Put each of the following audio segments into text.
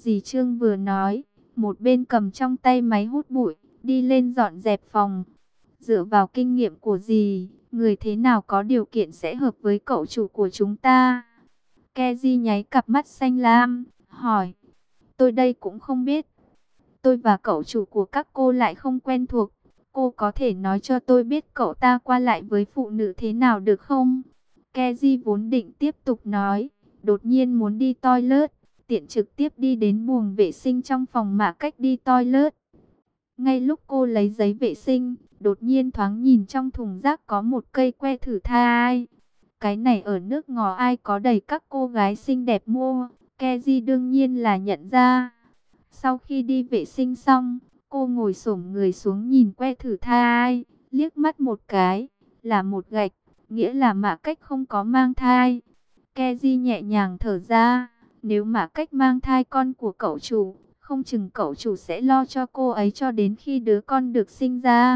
Dì Trương vừa nói, một bên cầm trong tay máy hút bụi, đi lên dọn dẹp phòng. Dựa vào kinh nghiệm của dì, người thế nào có điều kiện sẽ hợp với cậu chủ của chúng ta? Keji nháy cặp mắt xanh lam, hỏi. Tôi đây cũng không biết. Tôi và cậu chủ của các cô lại không quen thuộc. Cô có thể nói cho tôi biết cậu ta qua lại với phụ nữ thế nào được không? Keji vốn định tiếp tục nói, đột nhiên muốn đi toilet, tiện trực tiếp đi đến buồng vệ sinh trong phòng mà cách đi toilet. Ngay lúc cô lấy giấy vệ sinh, đột nhiên thoáng nhìn trong thùng rác có một cây que thử thai. Cái này ở nước ngò ai có đầy các cô gái xinh đẹp mua, Keji đương nhiên là nhận ra. Sau khi đi vệ sinh xong, cô ngồi xổm người xuống nhìn que thử thai, liếc mắt một cái, là một gạch, nghĩa là Mã Cách không có mang thai. Keji nhẹ nhàng thở ra, nếu Mã Cách mang thai con của cậu chủ, không chừng cậu chủ sẽ lo cho cô ấy cho đến khi đứa con được sinh ra.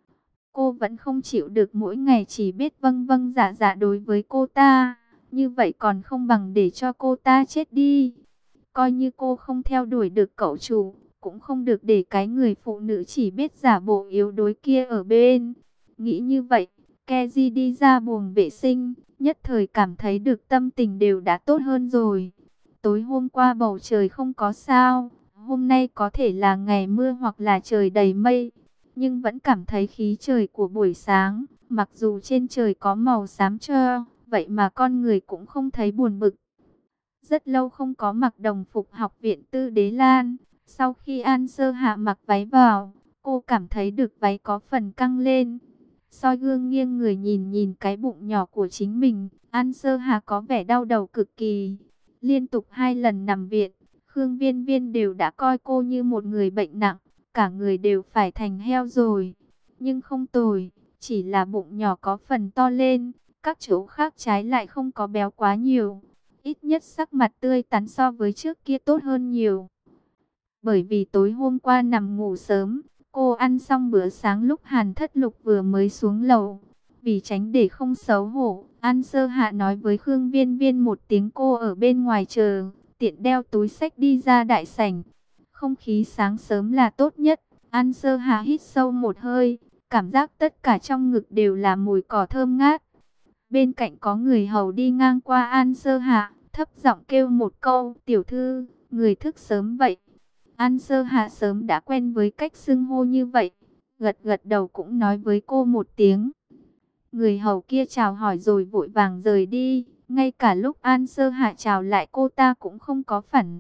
Cô vẫn không chịu được mỗi ngày chỉ biết vâng vâng dạ dạ đối với cô ta, như vậy còn không bằng để cho cô ta chết đi. Coi như cô không theo đuổi được cậu chủ, cũng không được để cái người phụ nữ chỉ biết giả bộ yếu đuối kia ở bên. Nghĩ như vậy, Keji đi ra buồng vệ sinh, nhất thời cảm thấy được tâm tình đều đã tốt hơn rồi. Tối hôm qua bầu trời không có sao, hôm nay có thể là ngày mưa hoặc là trời đầy mây, nhưng vẫn cảm thấy khí trời của buổi sáng, mặc dù trên trời có màu xám cho, vậy mà con người cũng không thấy buồn bực. Rất lâu không có mặc đồng phục học viện Tư Đế Lan. Sau khi An Sơ Hạ mặc váy vào, cô cảm thấy được váy có phần căng lên. Soi gương nghiêng người nhìn nhìn cái bụng nhỏ của chính mình, An Sơ Hạ có vẻ đau đầu cực kỳ. Liên tục 2 lần nằm viện, Khương Viên Viên đều đã coi cô như một người bệnh nặng, cả người đều phải thành heo rồi. Nhưng không tồi, chỉ là bụng nhỏ có phần to lên, các chỗ khác trái lại không có béo quá nhiều. Ít nhất sắc mặt tươi tắn so với trước kia tốt hơn nhiều. Bởi vì tối hôm qua nằm ngủ sớm, cô ăn xong bữa sáng lúc Hàn Thất Lục vừa mới xuống lầu. Vì tránh để không xấu hổ, An Sơ Hạ nói với Khương Viên Viên một tiếng cô ở bên ngoài chờ, tiện đeo túi xách đi ra đại sảnh. Không khí sáng sớm là tốt nhất, An Sơ Hạ hít sâu một hơi, cảm giác tất cả trong ngực đều là mùi cỏ thơm ngát. Bên cạnh có người hầu đi ngang qua An Sơ Hạ, thấp giọng kêu một câu, tiểu thư, người thức sớm vậy. An Sơ Hạ sớm đã quen với cách xưng hô như vậy, gật gật đầu cũng nói với cô một tiếng. Người hầu kia chào hỏi rồi vội vàng rời đi, ngay cả lúc An Sơ Hạ chào lại cô ta cũng không có phản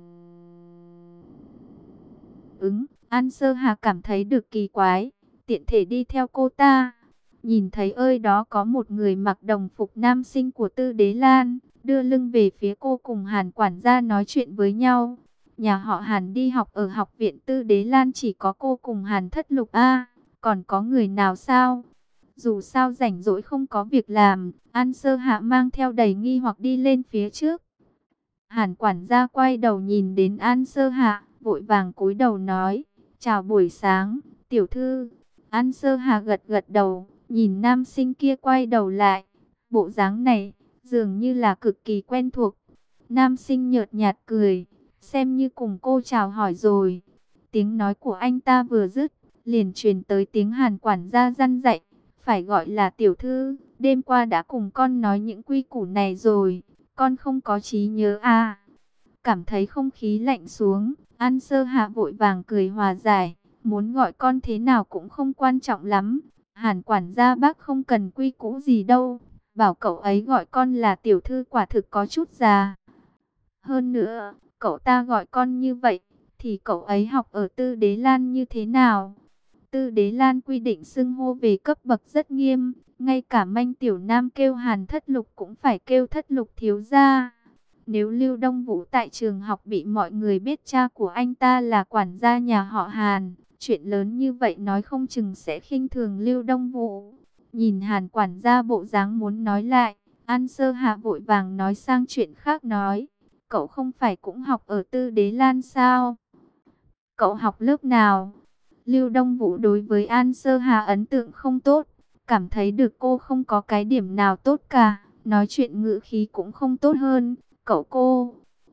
ứng. An Sơ Hạ cảm thấy được kỳ quái, tiện thể đi theo cô ta. Nhìn thấy ơi đó có một người mặc đồng phục nam sinh của Tư Đế Lan, đưa lưng về phía cô cùng Hàn quản gia nói chuyện với nhau. Nhà họ Hàn đi học ở học viện Tư Đế Lan chỉ có cô cùng Hàn Thất Lục a, còn có người nào sao? Dù sao rảnh rỗi không có việc làm, An Sơ Hạ mang theo đầy nghi hoặc đi lên phía trước. Hàn quản gia quay đầu nhìn đến An Sơ Hạ, vội vàng cúi đầu nói, chào buổi sáng, tiểu thư. An Sơ Hạ gật gật đầu, nhìn nam sinh kia quay đầu lại, bộ dáng này dường như là cực kỳ quen thuộc. Nam sinh nhợt nhạt cười, xem như cùng cô chào hỏi rồi. Tiếng nói của anh ta vừa dứt, liền truyền tới tiếng Hàn quản gia răn dạy, phải gọi là tiểu thư, đêm qua đã cùng con nói những quy củ này rồi, con không có trí nhớ à. Cảm thấy không khí lạnh xuống, An Sơ Hạ vội vàng cười hòa giải, muốn gọi con thế nào cũng không quan trọng lắm. Hàn quản gia bác không cần quy củ gì đâu, bảo cậu ấy gọi con là tiểu thư quả thực có chút già. Hơn nữa, cậu ta gọi con như vậy, thì cậu ấy học ở Tư Đế Lan như thế nào? Tư Đế Lan quy định xưng hô về cấp bậc rất nghiêm, ngay cả Manh Tiểu Nam kêu Hàn Thất Lục cũng phải kêu Thất Lục thiếu gia. Nếu Lưu Đông Vũ tại trường học bị mọi người biết cha của anh ta là quản gia nhà họ Hàn, chuyện lớn như vậy nói không chừng sẽ khinh thường Lưu Đông Vũ. Nhìn Hàn quản gia bộ dáng muốn nói lại, An Sơ Hạ vội vàng nói sang chuyện khác nói, cậu không phải cũng học ở Tư Đế Lan sao? Cậu học lớp nào? Lưu Đông Vũ đối với An Sơ Hà ấn tượng không tốt, cảm thấy được cô không có cái điểm nào tốt cả, nói chuyện ngữ khí cũng không tốt hơn. Cậu cô,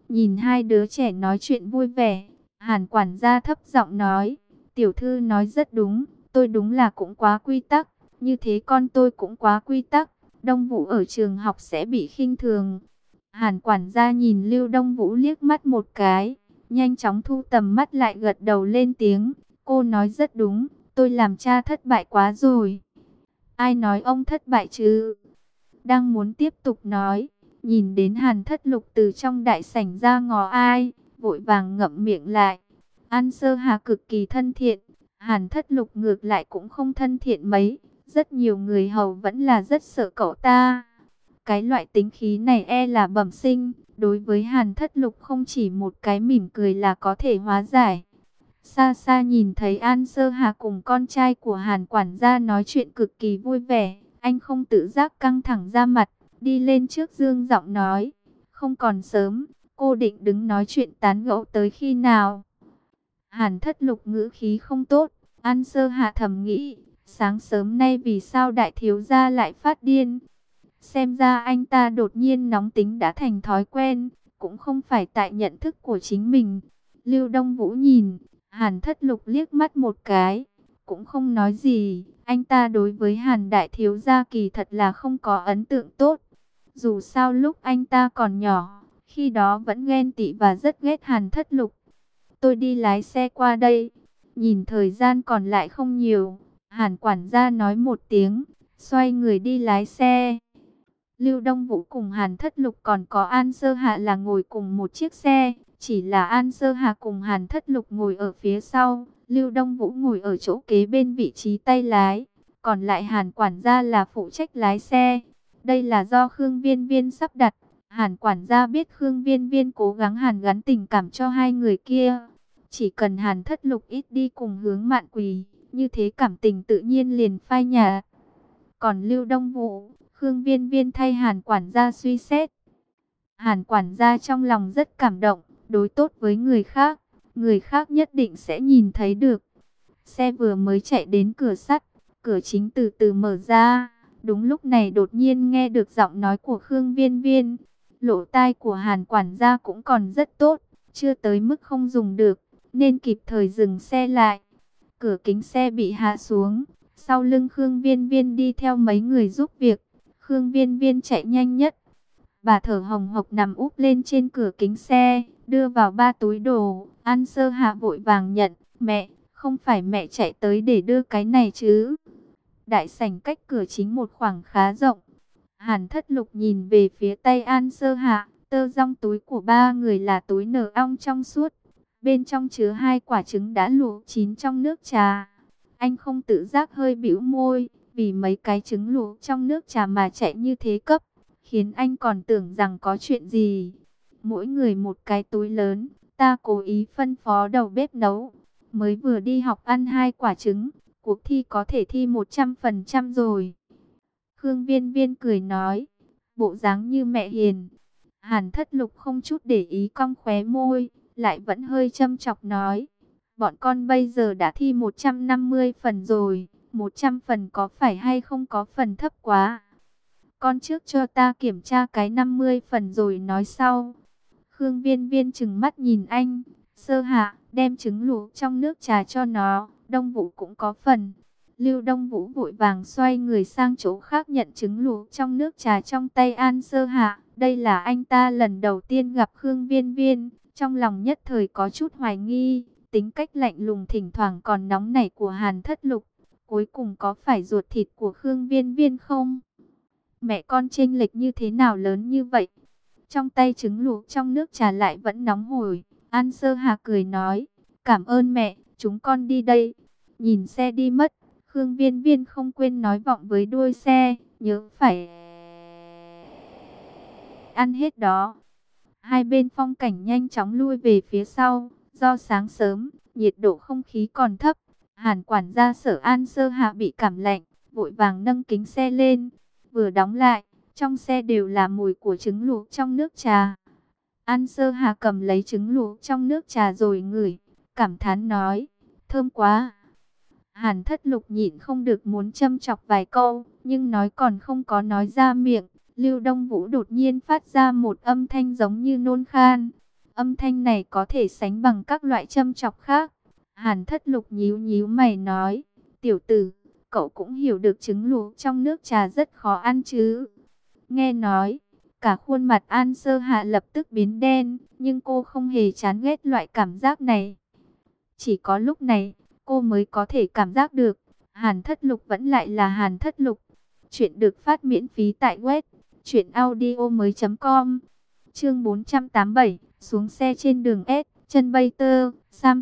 Nhìn hai đứa trẻ nói chuyện vui vẻ, Hàn quản gia thấp giọng nói, tiểu thư nói rất đúng, tôi đúng là cũng quá quy tắc, như thế con tôi cũng quá quy tắc, Đông Vũ ở trường học sẽ bị khinh thường. Hàn quản gia nhìn Lưu Đông Vũ liếc mắt một cái, nhanh chóng thu tầm mắt lại gật đầu lên tiếng, cô nói rất đúng, tôi làm cha thất bại quá rồi. Ai nói ông thất bại chứ? Đang muốn tiếp tục nói, nhìn đến Hàn Thất Lục từ trong đại sảnh ra ngó ai, vội vàng ngậm miệng lại. An Sơ Hà cực kỳ thân thiện, Hàn Thất Lục ngược lại cũng không thân thiện mấy, rất nhiều người hầu vẫn là rất sợ cậu ta. Cái loại tính khí này e là bẩm sinh, đối với Hàn Thất Lục không chỉ một cái mỉm cười là có thể hóa giải. Xa xa nhìn thấy An Sơ Hà cùng con trai của Hàn quản gia nói chuyện cực kỳ vui vẻ, anh không tự giác căng thẳng ra mặt, đi lên trước dương giọng nói, không còn sớm, cô định đứng nói chuyện tán gẫu tới khi nào? Hàn Thất Lục ngữ khí không tốt, An Sơ Hà thầm nghĩ, sáng sớm nay vì sao đại thiếu gia lại phát điên? Xem ra anh ta đột nhiên nóng tính đã thành thói quen, cũng không phải tại nhận thức của chính mình. Lưu Đông Vũ nhìn Hàn Thất Lục liếc mắt một cái, cũng không nói gì. Anh ta đối với Hàn Đại Thiếu Gia kỳ thật là không có ấn tượng tốt. Dù sao lúc anh ta còn nhỏ, khi đó vẫn ghen tị và rất ghét Hàn Thất Lục. Tôi đi lái xe qua đây. Nhìn thời gian còn lại không nhiều, Hàn quản gia nói một tiếng, xoay người đi lái xe. Lưu Đông Vũ cùng Hàn Thất Lục còn có An Sơ Hạ là ngồi cùng một chiếc xe. Chỉ là An Sơ Hạ cùng Hàn Thất Lục ngồi ở phía sau, Lưu Đông Vũ ngồi ở chỗ kế bên vị trí tay lái. Còn lại Hàn quản gia là phụ trách lái xe. Đây là do Khương Viên Viên sắp đặt. Hàn quản gia biết Khương Viên Viên cố gắng hàn gắn tình cảm cho hai người kia. Chỉ cần Hàn Thất Lục ít đi cùng Hướng Mạn Quỳ, như thế cảm tình tự nhiên liền phai nhạt. Còn Lưu Đông Vũ, Khương Viên Viên thay Hàn quản gia suy xét. Hàn quản gia trong lòng rất cảm động, đối tốt với người khác nhất định sẽ nhìn thấy được. Xe vừa mới chạy đến cửa sắt, cửa chính từ từ mở ra. Đúng lúc này đột nhiên nghe được giọng nói của Khương Viên Viên. Lỗ tai của Hàn quản gia cũng còn rất tốt, chưa tới mức không dùng được, nên kịp thời dừng xe lại. Cửa kính xe bị hạ xuống, sau lưng Khương Viên Viên đi theo mấy người giúp việc. Khương Viên Viên chạy nhanh nhất. Bà thở hồng hộc nằm úp lên trên cửa kính xe, đưa vào 3 túi đồ. An Sơ Hạ vội vàng nhận, mẹ, không phải mẹ chạy tới để đưa cái này chứ. Đại sảnh cách cửa chính một khoảng khá rộng. Hàn Thất Lục nhìn về phía tay An Sơ Hạ, tơ rong túi của ba người là túi nở ong trong suốt. Bên trong chứa 2 quả trứng đã luộc chín trong nước trà. Anh không tự giác hơi bĩu môi, vì mấy cái trứng luộc trong nước trà mà chạy như thế cấp, khiến anh còn tưởng rằng có chuyện gì. Mỗi người một cái túi lớn, ta cố ý phân phó đầu bếp nấu. Mới vừa đi học ăn 2 quả trứng, cuộc thi có thể thi 100% rồi. Khương Viên Viên cười nói, bộ dáng như mẹ hiền. Hàn Thất Lục không chút để ý cong khóe môi, lại vẫn hơi châm chọc nói, bọn con bây giờ đã thi 150 phần rồi, 100 phần có phải hay không có phần thấp quá. Con trước cho ta kiểm tra cái 50 phần rồi nói sau. Khương Viên Viên trừng mắt nhìn anh, Sơ Hạ, đem trứng luộc trong nước trà cho nó, Đông Vũ cũng có phần. Lưu Đông Vũ vội vàng xoay người sang chỗ khác nhận trứng luộc trong nước trà trong tay An Sơ Hạ. Đây là anh ta lần đầu tiên gặp Khương Viên Viên, trong lòng nhất thời có chút hoài nghi, tính cách lạnh lùng thỉnh thoảng còn nóng nảy của Hàn Thất Lục, cuối cùng có phải ruột thịt của Khương Viên Viên không? Mẹ con chênh lệch như thế nào lớn như vậy? Trong tay trứng luộc trong nước trà lại vẫn nóng hổi. An Sơ Hà cười nói, cảm ơn mẹ, chúng con đi đây. Nhìn xe đi mất, Khương Viên Viên không quên nói vọng với đuôi xe, nhớ phải ăn hết đó. Hai bên phong cảnh nhanh chóng lui về phía sau, do sáng sớm, nhiệt độ không khí còn thấp. Hàn quản gia Sở An Sơ Hạ bị cảm lạnh, vội vàng nâng kính xe lên, vừa đóng lại, trong xe đều là mùi của trứng luộc trong nước trà. An Sơ Hà cầm lấy trứng luộc trong nước trà rồi ngửi, cảm thán nói, thơm quá. Hàn Thất Lục nhịn không được muốn châm chọc vài câu, nhưng nói còn không có nói ra miệng. Lưu Đông Vũ đột nhiên phát ra một âm thanh giống như nôn khan. Âm thanh này có thể sánh bằng các loại châm chọc khác. Hàn Thất Lục nhíu nhíu mày nói, tiểu tử, cậu cũng hiểu được trứng luộc trong nước trà rất khó ăn chứ. Nghe nói, cả khuôn mặt An Sơ Hạ lập tức biến đen, nhưng cô không hề chán ghét loại cảm giác này. Chỉ có lúc này, cô mới có thể cảm giác được, Hàn Thất Lục vẫn lại là Hàn Thất Lục. Chuyện được phát miễn phí tại web truyệnaudiomoi.com. Chương 487, xuống xe trên đường S, chân bay tơ,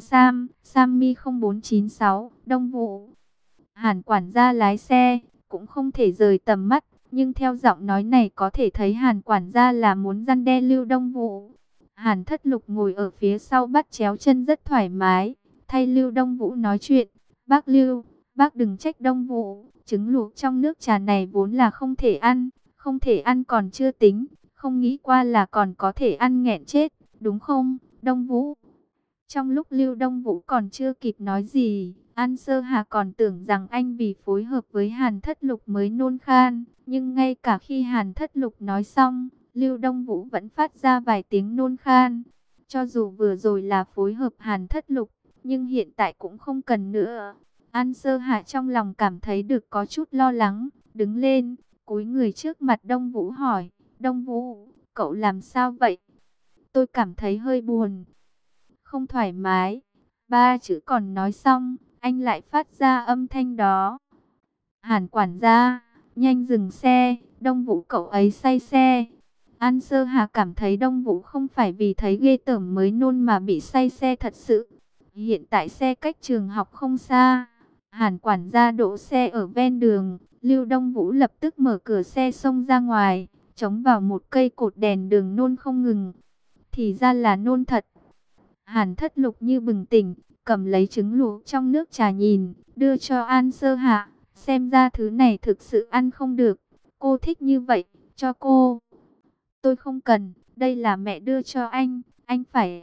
Sammy 0496, Đông Vũ. Hàn quản gia lái xe, cũng không thể rời tầm mắt, nhưng theo giọng nói này có thể thấy Hàn quản gia là muốn răn đe Lưu Đông Vũ. Hàn Thất Lục ngồi ở phía sau bắt chéo chân rất thoải mái, thay Lưu Đông Vũ nói chuyện. Bác Lưu, bác đừng trách Đông Vũ, trứng luộc trong nước trà này vốn là không thể ăn còn chưa tính, không nghĩ qua là còn có thể ăn nghẹn chết, đúng không, Đông Vũ? Trong lúc Lưu Đông Vũ còn chưa kịp nói gì, An Sơ Hà còn tưởng rằng anh vì phối hợp với Hàn Thất Lục mới nôn khan, nhưng ngay cả khi Hàn Thất Lục nói xong, Lưu Đông Vũ vẫn phát ra vài tiếng nôn khan. Cho dù vừa rồi là phối hợp Hàn Thất Lục, nhưng hiện tại cũng không cần nữa. An Sơ Hà trong lòng cảm thấy được có chút lo lắng, đứng lên, cúi người trước mặt Đông Vũ hỏi, Đông Vũ, cậu làm sao vậy? Tôi cảm thấy hơi buồn, không thoải mái. Ba chữ còn nói xong, anh lại phát ra âm thanh đó. Hàn quản gia, nhanh dừng xe, Đông Vũ cậu ấy say xe. An Sơ Hà cảm thấy Đông Vũ không phải vì thấy ghê tởm mới nôn mà bị say xe thật sự. Hiện tại xe cách trường học không xa. Hàn quản gia đỗ xe ở ven đường, Lưu Đông Vũ lập tức mở cửa xe xông ra ngoài, chống vào một cây cột đèn đường nôn không ngừng. Thì ra là nôn thật. Hàn Thất Lục như bừng tỉnh, cầm lấy trứng luộc trong nước trà nhìn, đưa cho An Sơ Hạ. Xem ra thứ này thực sự ăn không được. Cô thích như vậy, cho cô. Tôi không cần, đây là mẹ đưa cho anh phải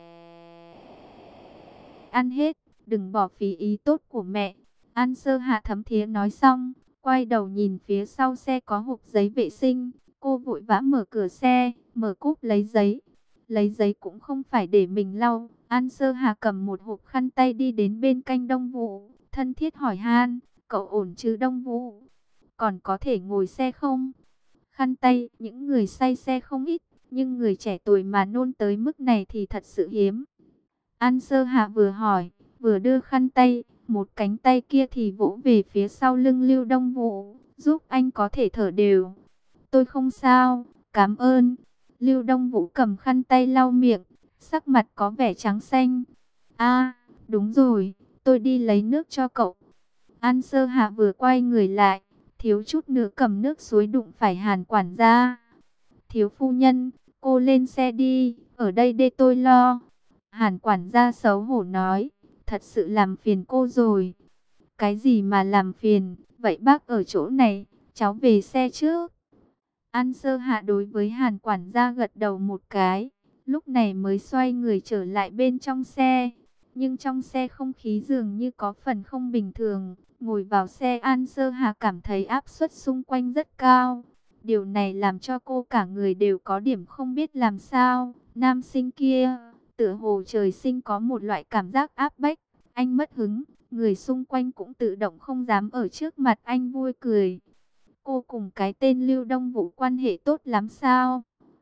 ăn hết, đừng bỏ phí ý tốt của mẹ. An Sơ Hạ thấm thía nói xong, quay đầu nhìn phía sau xe có hộp giấy vệ sinh. Cô vội vã mở cửa xe, mở cúp lấy giấy. Lấy giấy cũng không phải để mình lau. An Sơ Hà cầm một hộp khăn tay đi đến bên cạnh Đông Vũ, thân thiết hỏi han, cậu ổn chứ Đông Vũ? Còn có thể ngồi xe không? Khăn tay, những người say xe không ít, nhưng người trẻ tuổi mà nôn tới mức này thì thật sự hiếm. An Sơ Hà vừa hỏi, vừa đưa khăn tay, một cánh tay kia thì vỗ về phía sau lưng Lưu Đông Vũ, giúp anh có thể thở đều. Tôi không sao, cảm ơn. Lưu Đông Vũ cầm khăn tay lau miệng, sắc mặt có vẻ trắng xanh. À, đúng rồi, tôi đi lấy nước cho cậu. An Sơ Hạ vừa quay người lại, thiếu chút nữa cầm nước suối đụng phải Hàn quản gia. Thiếu phu nhân, cô lên xe đi, ở đây để tôi lo. Hàn quản gia xấu hổ nói, thật sự làm phiền cô rồi. Cái gì mà làm phiền, vậy bác ở chỗ này, cháu về xe trước. An Sơ Hạ đối với Hàn quản gia gật đầu một cái, lúc này mới xoay người trở lại bên trong xe. Nhưng trong xe không khí dường như có phần không bình thường. Ngồi vào xe An Sơ Hạ cảm thấy áp suất xung quanh rất cao. Điều này làm cho cô cả người đều có điểm không biết làm sao. Nam sinh kia, tựa hồ trời sinh có một loại cảm giác áp bách. Anh mất hứng, người xung quanh cũng tự động không dám ở trước mặt anh vui cười. Cô cùng cái tên Lưu Đông Vũ quan hệ tốt lắm sao?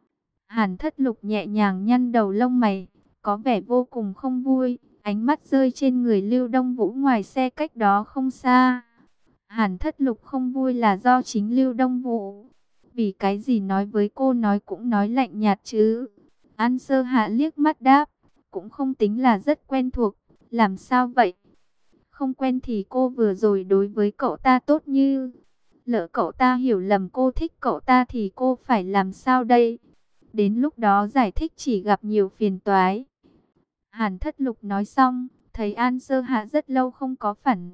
Hàn Thất Lục nhẹ nhàng nhăn đầu lông mày, có vẻ vô cùng không vui, ánh mắt rơi trên người Lưu Đông Vũ ngoài xe cách đó không xa. Hàn Thất Lục không vui là do chính Lưu Đông Vũ. Vì cái gì nói với cô nói cũng nói lạnh nhạt chứ? An Sơ Hạ liếc mắt đáp, cũng không tính là rất quen thuộc, làm sao vậy? Không quen thì cô vừa rồi đối với cậu ta tốt như... Lỡ cậu ta hiểu lầm cô thích cậu ta thì cô phải làm sao đây? Đến lúc đó giải thích chỉ gặp nhiều phiền toái. Hàn Thất Lục nói xong, thấy An Sơ Hạ rất lâu không có phản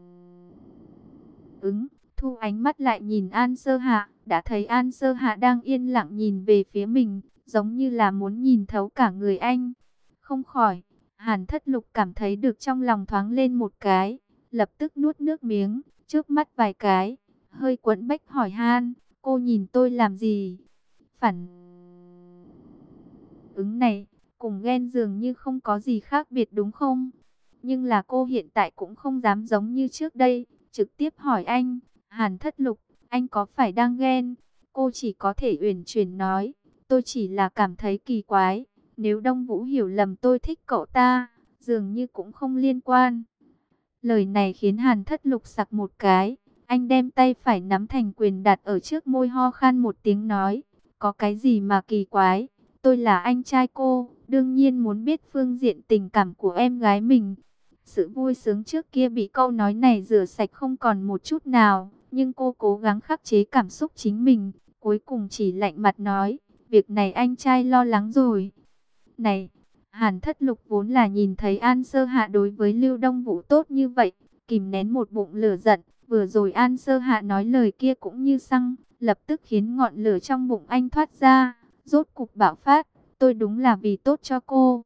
ứng, thu ánh mắt lại nhìn An Sơ Hạ, đã thấy An Sơ Hạ đang yên lặng nhìn về phía mình, giống như là muốn nhìn thấu cả người anh. Không khỏi, Hàn Thất Lục cảm thấy được trong lòng thoáng lên một cái, lập tức nuốt nước miếng, trước mắt vài cái, hơi quẫn bách hỏi han, cô nhìn tôi làm gì? Phản ứng này, Cùng ghen dường như không có gì khác biệt đúng không? Nhưng là cô hiện tại cũng không dám giống như trước đây, trực tiếp hỏi anh, Hàn Thất Lục, anh có phải đang ghen? Cô chỉ có thể uyển chuyển nói, tôi chỉ là cảm thấy kỳ quái, nếu Đông Vũ hiểu lầm tôi thích cậu ta, dường như cũng không liên quan. Lời này khiến Hàn Thất Lục sặc một cái, anh đem tay phải nắm thành quyền đặt ở trước môi, ho khan một tiếng nói, có cái gì mà kỳ quái, tôi là anh trai cô, đương nhiên muốn biết phương diện tình cảm của em gái mình. Sự vui sướng trước kia bị câu nói này rửa sạch không còn một chút nào, nhưng cô cố gắng khắc chế cảm xúc chính mình, cuối cùng chỉ lạnh mặt nói, việc này anh trai lo lắng rồi. Này, Hàn Thất Lục vốn là nhìn thấy An Sơ Hạ đối với Lưu Đông Vũ tốt như vậy, kìm nén một bụng lửa giận, vừa rồi An Sơ Hạ nói lời kia cũng như xăng, lập tức khiến ngọn lửa trong bụng anh thoát ra, rốt cục bạo phát, tôi đúng là vì tốt cho cô.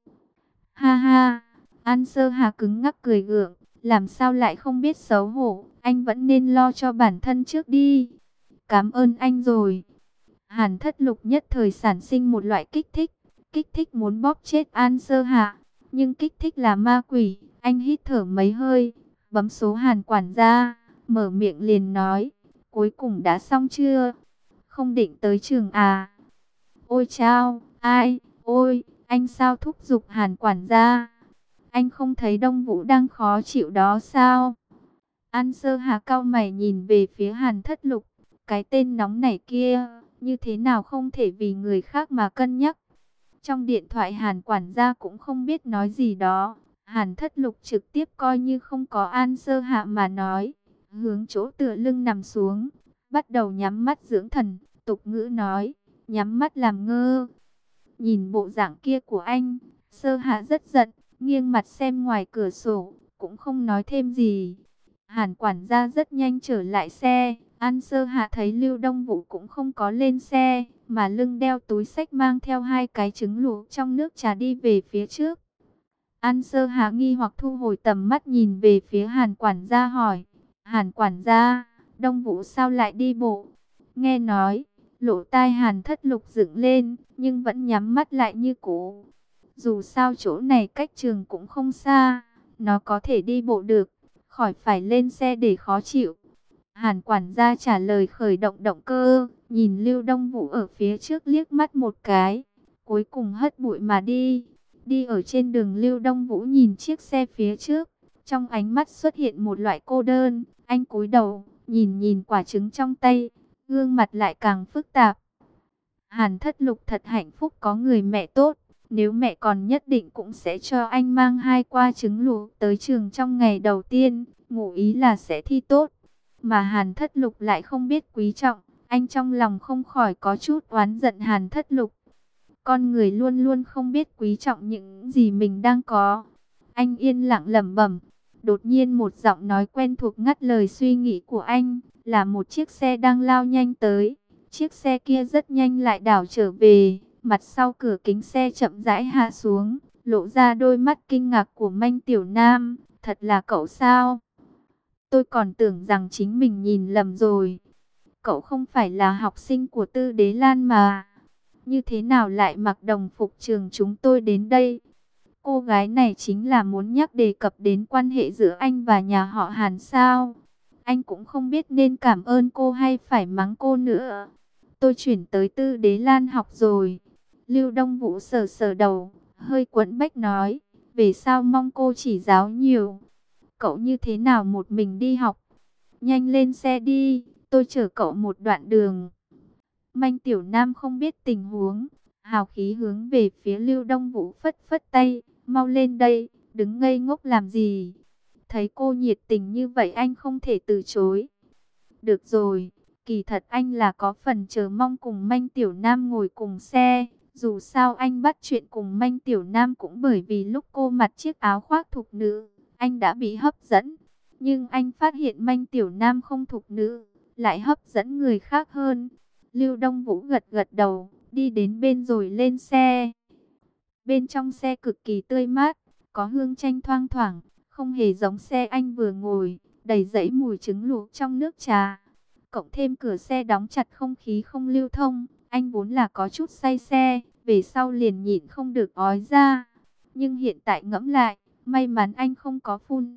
Ha ha, An Sơ Hạ cứng ngắc cười gượng, làm sao lại không biết xấu hổ, anh vẫn nên lo cho bản thân trước đi. Cảm ơn anh rồi. Hàn Thất Lục nhất thời sản sinh một loại kích thích muốn bóp chết An Sơ Hạ, nhưng kích thích là ma quỷ, anh hít thở mấy hơi, bấm số Hàn quản gia, mở miệng liền nói, cuối cùng đã xong chưa? Không định tới trường à? Ôi chao, ai, ôi, anh sao thúc giục Hàn quản gia? Anh không thấy Đông Vũ đang khó chịu đó sao? An Sơ Hà cau mày nhìn về phía Hàn Thất Lục, cái tên nóng nảy kia, như thế nào không thể vì người khác mà cân nhắc. Trong điện thoại Hàn quản gia cũng không biết nói gì đó, Hàn Thất Lục trực tiếp coi như không có An Sơ Hạ mà nói, hướng chỗ tựa lưng nằm xuống, bắt đầu nhắm mắt dưỡng thần, tục ngữ nói, nhắm mắt làm ngơ. Nhìn bộ dạng kia của anh, Sơ Hạ rất giận, nghiêng mặt xem ngoài cửa sổ, cũng không nói thêm gì. Hàn quản gia rất nhanh trở lại xe, An Sơ Hạ thấy Lưu Đông Vũ cũng không có lên xe, mà lưng đeo túi xách mang theo hai cái trứng luộc trong nước trà đi về phía trước. An Sơ Hạ nghi hoặc thu hồi tầm mắt nhìn về phía Hàn quản gia hỏi, Hàn quản gia, Đông Vũ sao lại đi bộ? Nghe nói, lỗ tai Hàn Thất Lục dựng lên, nhưng vẫn nhắm mắt lại như cũ. Dù sao chỗ này cách trường cũng không xa, nó có thể đi bộ được, khỏi phải lên xe để khó chịu. Hàn quản gia trả lời khởi động động cơ, nhìn Lưu Đông Vũ ở phía trước liếc mắt một cái, cuối cùng hất bụi mà đi. Đi ở trên đường, Lưu Đông Vũ nhìn chiếc xe phía trước, trong ánh mắt xuất hiện một loại cô đơn, anh cúi đầu, nhìn nhìn quả trứng trong tay, gương mặt lại càng phức tạp. Hàn Thất Lục thật hạnh phúc có người mẹ tốt, nếu mẹ còn nhất định cũng sẽ cho anh mang hai quả trứng luộc tới trường trong ngày đầu tiên, ngụ ý là sẽ thi tốt. Mà Hàn Thất Lục lại không biết quý trọng, anh trong lòng không khỏi có chút oán giận Hàn Thất Lục. Con người luôn luôn không biết quý trọng những gì mình đang có. Anh yên lặng lẩm bẩm. Đột nhiên một giọng nói quen thuộc ngắt lời suy nghĩ của anh, là một chiếc xe đang lao nhanh tới. Chiếc xe kia rất nhanh lại đảo trở về, mặt sau cửa kính xe chậm rãi hạ xuống, lộ ra đôi mắt kinh ngạc của Manh Tiểu Nam. Thật là cậu sao? Tôi còn tưởng rằng chính mình nhìn lầm rồi. Cậu không phải là học sinh của Tư Đế Lan mà. Như thế nào lại mặc đồng phục trường chúng tôi đến đây? Cô gái này chính là muốn nhắc đề cập đến quan hệ giữa anh và nhà họ Hàn sao? Anh cũng không biết nên cảm ơn cô hay phải mắng cô nữa. Tôi chuyển tới Tư Đế Lan học rồi. Lưu Đông Vũ sờ sờ đầu, hơi quẫn bách nói. Về sao mong cô chỉ giáo nhiều? Cậu như thế nào một mình đi học? Nhanh lên xe đi, tôi chở cậu một đoạn đường. Manh Tiểu Nam không biết tình huống, hào khí hướng về phía Lưu Đông Vũ phất phất tay, mau lên đây, đứng ngây ngốc làm gì? Thấy cô nhiệt tình như vậy anh không thể từ chối. Được rồi, kỳ thật anh là có phần chờ mong cùng Manh Tiểu Nam ngồi cùng xe. Dù sao anh bắt chuyện cùng Manh Tiểu Nam cũng bởi vì lúc cô mặc chiếc áo khoác thục nữ, anh đã bị hấp dẫn. Nhưng anh phát hiện Manh Tiểu Nam không thục nữ, lại hấp dẫn người khác hơn. Lưu Đông Vũ gật gật đầu, đi đến bên rồi lên xe. Bên trong xe cực kỳ tươi mát, có hương chanh thoang thoảng, không hề giống xe anh vừa ngồi, đầy dẫy mùi trứng luộc trong nước trà. Cộng thêm cửa xe đóng chặt, không khí không lưu thông, anh vốn là có chút say xe, về sau liền nhịn không được ói ra. Nhưng hiện tại ngẫm lại, may mắn anh không có phun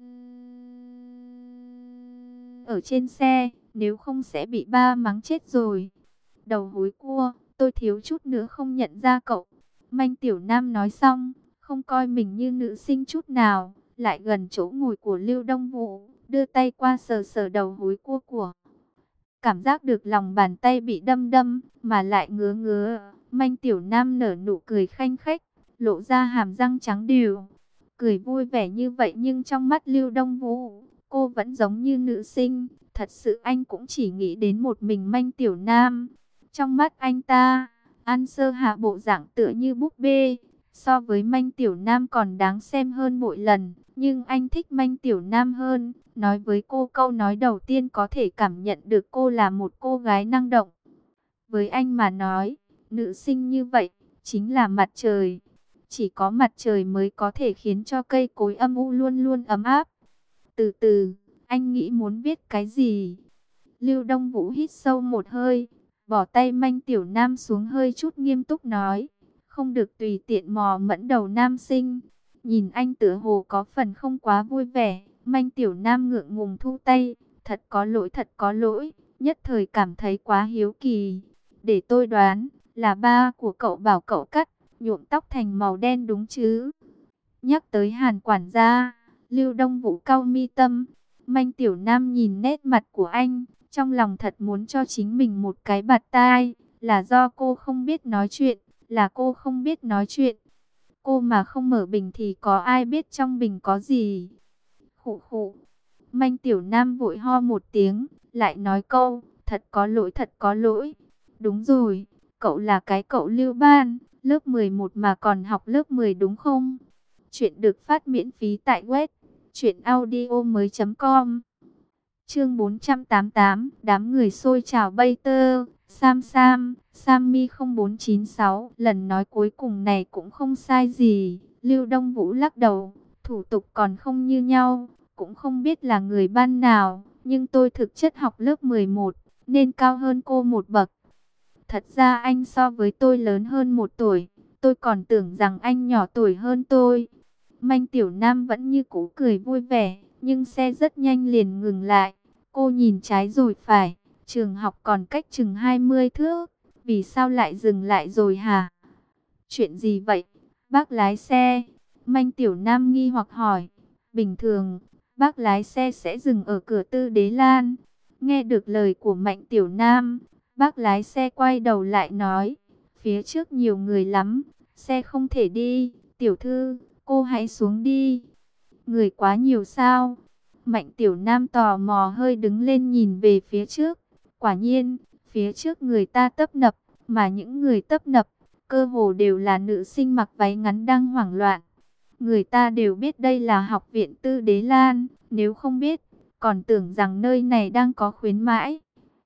ở trên xe, nếu không sẽ bị ba mắng chết rồi. Đầu hối cua, tôi thiếu chút nữa không nhận ra cậu. Manh Tiểu Nam nói xong, không coi mình như nữ sinh chút nào, lại gần chỗ ngồi của Lưu Đông Vũ, đưa tay qua sờ sờ đầu hối cua của. Cảm giác được lòng bàn tay bị đâm đâm, mà lại ngứa ngứa. Manh Tiểu Nam nở nụ cười khanh khách, lộ ra hàm răng trắng đều. Cười vui vẻ như vậy nhưng trong mắt Lưu Đông Vũ, cô vẫn giống như nữ sinh. Thật sự anh cũng chỉ nghĩ đến một mình Manh Tiểu Nam. Trong mắt anh ta, An Sơ Hạ bộ dạng tựa như búp bê, so với Manh Tiểu Nam còn đáng xem hơn bội lần. Nhưng anh thích Manh Tiểu Nam hơn. Nói với cô câu nói đầu tiên có thể cảm nhận được cô là một cô gái năng động. Với anh mà nói, nữ sinh như vậy chính là mặt trời. Chỉ có mặt trời mới có thể khiến cho cây cối âm u luôn luôn ấm áp. Từ từ, anh nghĩ muốn viết cái gì? Lưu Đông Vũ hít sâu một hơi, bỏ tay Manh Tiểu Nam xuống, hơi chút nghiêm túc nói. Không được tùy tiện mò mẫm đầu nam sinh. Nhìn anh tựa hồ có phần không quá vui vẻ. Manh Tiểu Nam ngượng ngùng thu tay. Thật có lỗi, thật có lỗi. Nhất thời cảm thấy quá hiếu kỳ. Để tôi đoán, là ba của cậu bảo cậu cắt, nhuộm tóc thành màu đen đúng chứ? Nhắc tới Hàn quản gia, Lưu Đông Vũ cau mi tâm. Manh Tiểu Nam nhìn nét mặt của anh, trong lòng thật muốn cho chính mình một cái bạt tai. Là do cô không biết nói chuyện, là cô không biết nói chuyện. Cô mà không mở bình thì có ai biết trong bình có gì? Khụ khụ. Manh Tiểu Nam vội ho một tiếng, lại nói câu, thật có lỗi, thật có lỗi. Đúng rồi, cậu là cái cậu Lưu Ban, lớp 11 mà còn học lớp 10 đúng không? Chuyện được phát miễn phí tại web truyệnaudiomoi.com. Chương 488, đám người xôi trào bay tơ. Sammy 0496, lần nói cuối cùng này cũng không sai gì. Lưu Đông Vũ lắc đầu, thủ tục còn không như nhau, cũng không biết là người ban nào, nhưng tôi thực chất học lớp 11, nên cao hơn cô một bậc. Thật ra anh so với tôi lớn hơn 1 tuổi, tôi còn tưởng rằng anh nhỏ tuổi hơn tôi. Manh Tiểu Nam vẫn như cũ cười vui vẻ, nhưng xe rất nhanh liền ngừng lại. Cô nhìn trái rồi phải, trường học còn cách chừng 20 thước, vì sao lại dừng lại rồi hả? Chuyện gì vậy, bác lái xe? Manh Tiểu Nam nghi hoặc hỏi. Bình thường, bác lái xe sẽ dừng ở cửa Tư Đế Lan. Nghe được lời của Mạnh Tiểu Nam, bác lái xe quay đầu lại nói, phía trước nhiều người lắm, xe không thể đi. Tiểu thư, cô hãy xuống đi. Người quá nhiều sao? Mạnh Tiểu Nam tò mò hơi đứng lên nhìn về phía trước. Quả nhiên, phía trước người ta tấp nập, mà những người tấp nập, cơ hồ đều là nữ sinh mặc váy ngắn đang hoảng loạn. Người ta đều biết đây là học viện Tư Đế Lan, nếu không biết, còn tưởng rằng nơi này đang có khuyến mãi.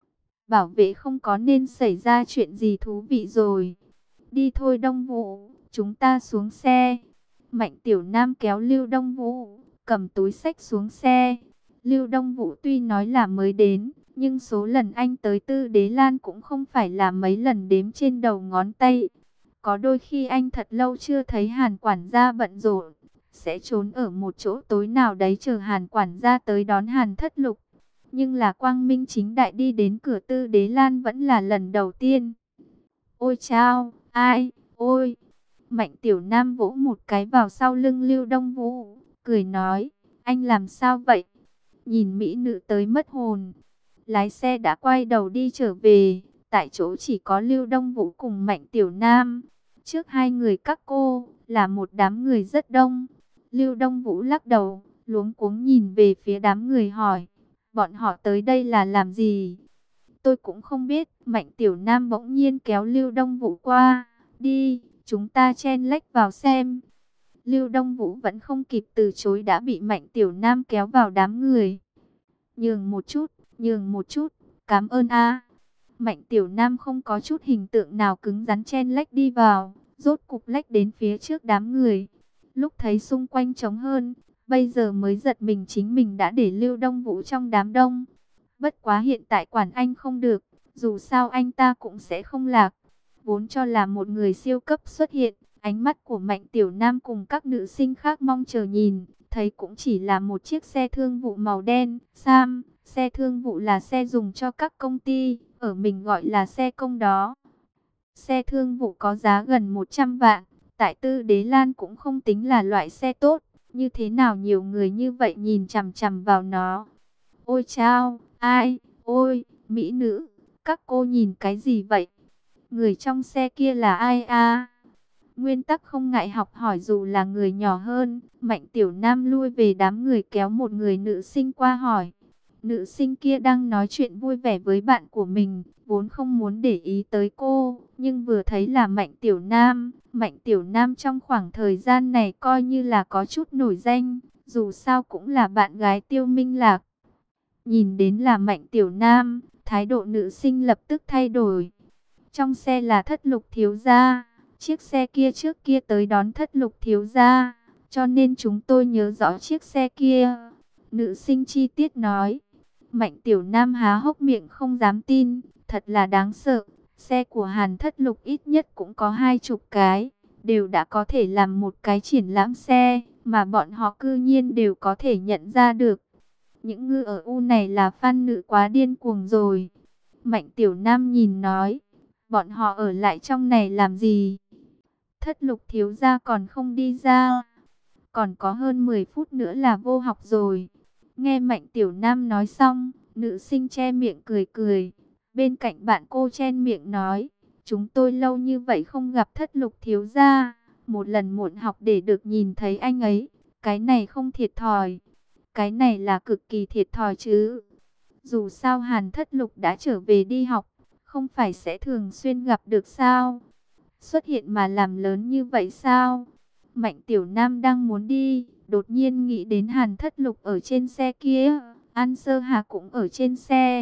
Bảo vệ không có nên xảy ra chuyện gì thú vị rồi. Đi thôi Đông Vũ, chúng ta xuống xe. Mạnh Tiểu Nam kéo Lưu Đông Vũ, cầm túi xách xuống xe. Lưu Đông Vũ tuy nói là mới đến, nhưng số lần anh tới Tư Đế Lan cũng không phải là mấy lần đếm trên đầu ngón tay. Có đôi khi anh thật lâu chưa thấy Hàn quản gia bận rộn, sẽ trốn ở một chỗ tối nào đấy chờ Hàn quản gia tới đón Hàn Thất Lục. Nhưng là quang minh chính đại đi đến cửa Tư Đế Lan vẫn là lần đầu tiên. Ôi chao, ai, ôi. Mạnh Tiểu Nam vỗ một cái vào sau lưng Lưu Đông Vũ, cười nói, anh làm sao vậy? Nhìn mỹ nữ tới mất hồn. Lái xe đã quay đầu đi trở về, tại chỗ chỉ có Lưu Đông Vũ cùng Mạnh Tiểu Nam. Trước hai người các cô, là một đám người rất đông. Lưu Đông Vũ lắc đầu, luống cuống nhìn về phía đám người hỏi, bọn họ tới đây là làm gì? Tôi cũng không biết. Mạnh Tiểu Nam bỗng nhiên kéo Lưu Đông Vũ qua, đi, chúng ta chen lách vào xem. Lưu Đông Vũ vẫn không kịp từ chối đã bị Mạnh Tiểu Nam kéo vào đám người. Nhường một chút, nhường một chút, cảm ơn a. Mạnh Tiểu Nam không có chút hình tượng nào cứng rắn chen lách đi vào, rốt cục lách đến phía trước đám người. Lúc thấy xung quanh trống hơn, bây giờ mới giật mình chính mình đã để Lưu Đông Vũ trong đám đông. Bất quá hiện tại quản anh không được, dù sao anh ta cũng sẽ không lạc. vốn cho là một người siêu cấp xuất hiện. Ánh mắt của Mạnh Tiểu Nam cùng các nữ sinh khác mong chờ nhìn, thấy cũng chỉ là một chiếc xe thương vụ màu đen. Sam, xe thương vụ là xe dùng cho các công ty, ở mình gọi là xe công đó. Xe thương vụ có giá gần 100 vạn, tại Tư Đế Lan cũng không tính là loại xe tốt. Như thế nào nhiều người như vậy nhìn chằm chằm vào nó. Ôi chao, ai, ôi, mỹ nữ, các cô nhìn cái gì vậy? Người trong xe kia là ai a? Nguyên tắc không ngại học hỏi dù là người nhỏ hơn. Mạnh Tiểu Nam lui về đám người kéo một người nữ sinh qua hỏi. Nữ sinh kia đang nói chuyện vui vẻ với bạn của mình, vốn không muốn để ý tới cô, nhưng vừa thấy là Mạnh Tiểu Nam trong khoảng thời gian này coi như là có chút nổi danh, dù sao cũng là bạn gái Tiêu Minh Lạc. Nhìn đến là Mạnh Tiểu Nam, thái độ nữ sinh lập tức thay đổi. Trong xe là Thất Lục thiếu gia, chiếc xe kia trước kia tới đón Thất Lục thiếu gia, cho nên chúng tôi nhớ rõ chiếc xe kia. Nữ sinh chi tiết nói. Mạnh Tiểu Nam há hốc miệng không dám tin, thật là đáng sợ. Xe của Hàn Thất Lục ít nhất cũng có 20 cái, đều đã có thể làm một cái triển lãm xe, mà bọn họ cư nhiên đều có thể nhận ra được. Những ngư ở U này là fan nữ quá điên cuồng rồi. Mạnh Tiểu Nam nhìn nói, bọn họ ở lại trong này làm gì? Thất Lục thiếu gia còn không đi ra, còn có hơn 10 phút nữa là vô học rồi. Nghe Mạnh Tiểu Nam nói xong, nữ sinh che miệng cười cười. Bên cạnh bạn cô chen miệng nói, chúng tôi lâu như vậy không gặp Thất Lục thiếu gia, một lần muộn học để được nhìn thấy anh ấy, cái này không thiệt thòi. Cái này là cực kỳ thiệt thòi chứ. Dù sao Hàn Thất Lục đã trở về đi học, không phải sẽ thường xuyên gặp được sao? Xuất hiện mà làm lớn như vậy sao? Mạnh Tiểu Nam đang muốn đi, đột nhiên nghĩ đến Hàn Thất Lục ở trên xe kia, An Sơ Hà cũng ở trên xe.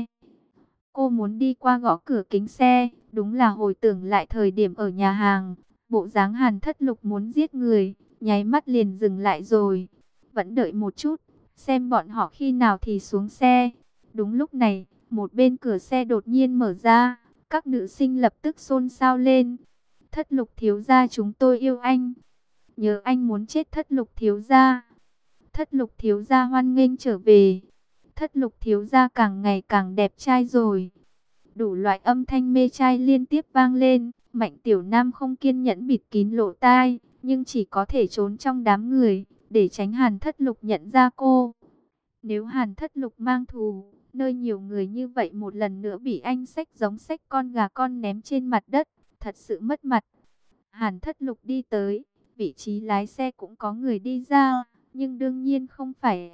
Cô muốn đi qua gõ cửa kính xe, đúng là hồi tưởng lại thời điểm ở nhà hàng, bộ dáng Hàn Thất Lục muốn giết người, nháy mắt liền dừng lại rồi. Vẫn đợi một chút, xem bọn họ khi nào thì xuống xe. Đúng lúc này, một bên cửa xe đột nhiên mở ra, các nữ sinh lập tức xôn xao lên. Thất Lục thiếu gia chúng tôi yêu anh. Nhớ anh muốn chết Thất Lục thiếu gia. Thất Lục thiếu gia hoan nghênh trở về. Thất Lục thiếu gia càng ngày càng đẹp trai rồi. Đủ loại âm thanh mê trai liên tiếp vang lên. Mạnh Tiểu Nam không kiên nhẫn bịt kín lỗ tai, nhưng chỉ có thể trốn trong đám người, để tránh Hàn Thất Lục nhận ra cô. Nếu Hàn Thất Lục mang thù, nơi nhiều người như vậy một lần nữa bị anh xách giống xách con gà con ném trên mặt đất, thật sự mất mặt. Hàn Thất Lục đi tới, vị trí lái xe cũng có người đi ra, nhưng đương nhiên không phải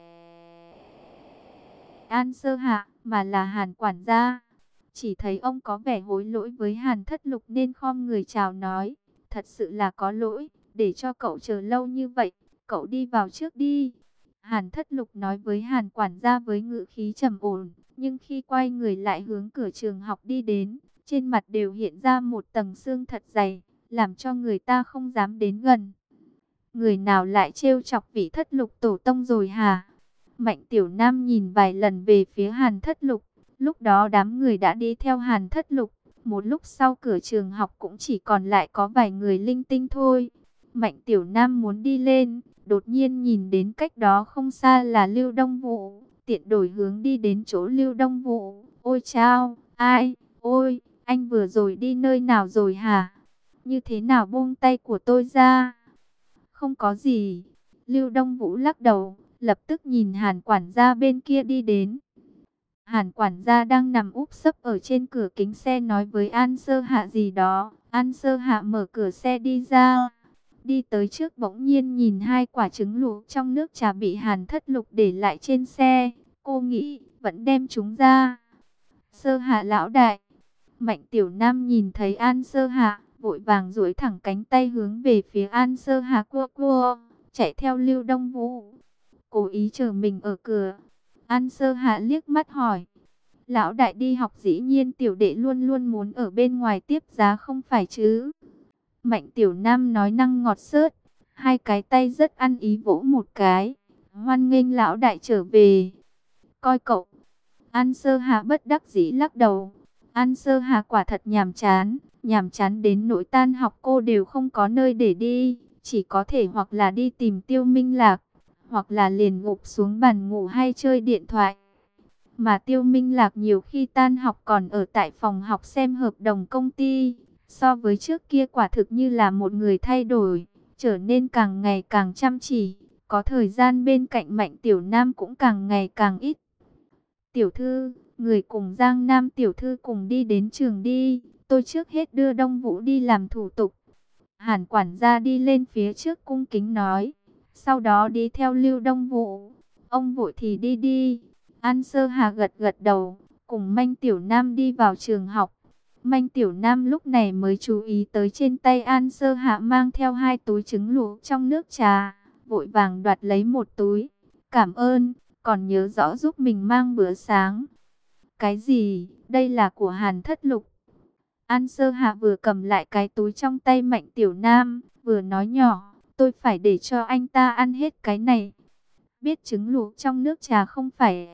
An Sơ Hạ, mà là Hàn quản gia. Chỉ thấy ông có vẻ hối lỗi với Hàn Thất Lục nên khom người chào nói, thật sự là có lỗi, để cho cậu chờ lâu như vậy, cậu đi vào trước đi. Hàn Thất Lục nói với Hàn quản gia với ngữ khí trầm ổn, nhưng khi quay người lại hướng cửa trường học đi đến, trên mặt đều hiện ra một tầng sương thật dày, làm cho người ta không dám đến gần. Người nào lại trêu chọc vị Thất Lục tổ tông rồi hả? Mạnh Tiểu Nam nhìn vài lần về phía Hàn Thất Lục, lúc đó đám người đã đi theo Hàn Thất Lục, một lúc sau cửa trường học cũng chỉ còn lại có vài người linh tinh thôi. Mạnh Tiểu Nam muốn đi lên, đột nhiên nhìn đến cách đó không xa là Lưu Đông Vũ, tiện đổi hướng đi đến chỗ Lưu Đông Vũ. Ôi chao, ai, ôi, anh vừa rồi đi nơi nào rồi hả? Như thế nào buông tay của tôi ra? Không có gì. Lưu Đông Vũ lắc đầu, lập tức nhìn Hàn quản gia bên kia đi đến. Hàn quản gia đang nằm úp sấp ở trên cửa kính xe nói với An Sơ Hạ gì đó. An Sơ Hạ mở cửa xe đi ra. Đi tới trước bỗng nhiên nhìn hai quả trứng luộc trong nước trà bị Hàn Thất Lục để lại trên xe. Cô nghĩ vẫn đem chúng ra. Sơ Hạ lão đại. Mạnh Tiểu Nam nhìn thấy An Sơ Hạ, vội vàng duỗi thẳng cánh tay hướng về phía An Sơ Hạ cua cua, chạy theo Lưu Đông Vũ. Cố ý chờ mình ở cửa. An Sơ Hạ liếc mắt hỏi. Lão đại đi học dĩ nhiên tiểu đệ luôn luôn muốn ở bên ngoài tiếp giá không phải chứ? Mạnh Tiểu Nam nói năng ngọt xớt, hai cái tay rất ăn ý vỗ một cái. Hoan nghênh lão đại trở về. Coi cậu. An Sơ Hạ bất đắc dĩ lắc đầu. An Sơ Hạ quả thật nhàm chán, nhàm chán đến nỗi tan học cô đều không có nơi để đi, chỉ có thể hoặc là đi tìm Tiêu Minh Lạc, hoặc là liền gục xuống bàn ngủ hay chơi điện thoại. Mà Tiêu Minh Lạc nhiều khi tan học còn ở tại phòng học xem hợp đồng công ty, so với trước kia quả thực như là một người thay đổi, trở nên càng ngày càng chăm chỉ, có thời gian bên cạnh Mạnh Tiểu Nam cũng càng ngày càng ít. Tiểu thư, người cùng Giang Nam tiểu thư cùng đi đến trường đi, tôi trước hết đưa Đông Vũ đi làm thủ tục. Hàn quản gia đi lên phía trước cung kính nói, sau đó đi theo Lưu Đông Vũ. Ông vội thì đi đi. An Sơ Hà gật gật đầu, cùng Manh Tiểu Nam đi vào trường học. Manh Tiểu Nam lúc này mới chú ý tới trên tay An Sơ Hạ mang theo 2 túi trứng luộc trong nước trà, vội vàng đoạt lấy một túi. Cảm ơn, còn nhớ rõ giúp mình mang bữa sáng. Cái gì? Đây là của Hàn Thất Lục. An Sơ Hạ vừa cầm lại cái túi trong tay Mạnh Tiểu Nam, vừa nói nhỏ, tôi phải để cho anh ta ăn hết cái này. Biết trứng luộc trong nước trà không phải